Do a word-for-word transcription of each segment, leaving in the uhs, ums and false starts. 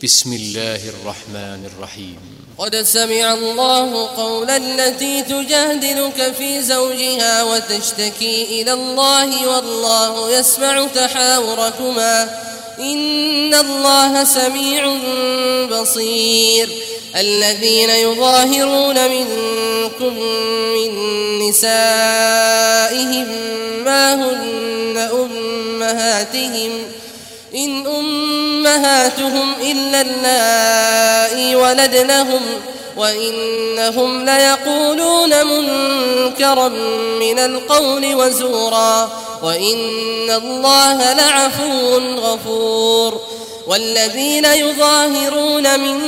بسم الله الرحمن الرحيم. قد سمع الله قول التي تجادلك في زوجها وتشتكي إلى الله والله يسمع تحاوركما إن الله سميع بصير. الذين يظاهرون منكم من نسائهم ما هن أمهاتهم إن أمهاتهم إلا اللائي ولدنهم وإنهم ليقولون منكرا من القول وزورا وإن الله لعفو غفور. والذين يظاهرون من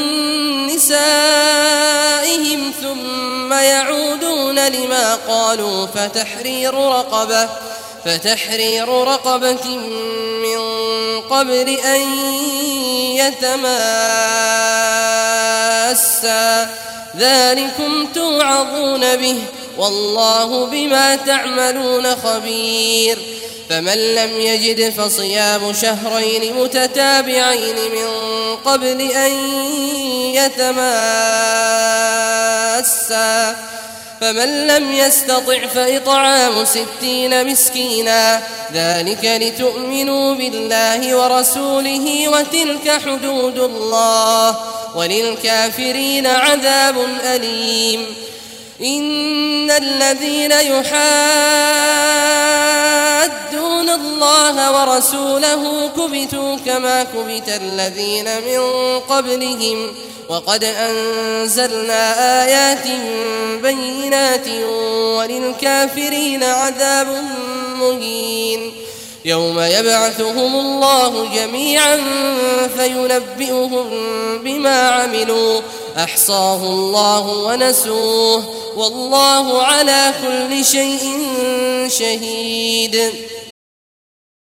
نسائهم ثم يعودون لما قالوا فتحرير رقبة فتحرير رقبة من قبل أن يتماسا ذلكم توعظون به والله بما تعملون خبير. فمن لم يجد فصيام شهرين متتابعين من قبل أن يتماسا فمن لم يستطع فإطعام ستين مسكينا ذلك لتؤمنوا بالله ورسوله وتلك حدود الله وللكافرين عذاب أليم. إن الذين يحادون الله ورسوله كبتوا كما كبت الذين من قبلهم وقد أنزلنا آيات بينات وللكافرين عذاب مهين. يوم يبعثهم الله جميعا فينبئهم بما عملوا أحصاه الله ونسوه والله على كل شيء شهيد.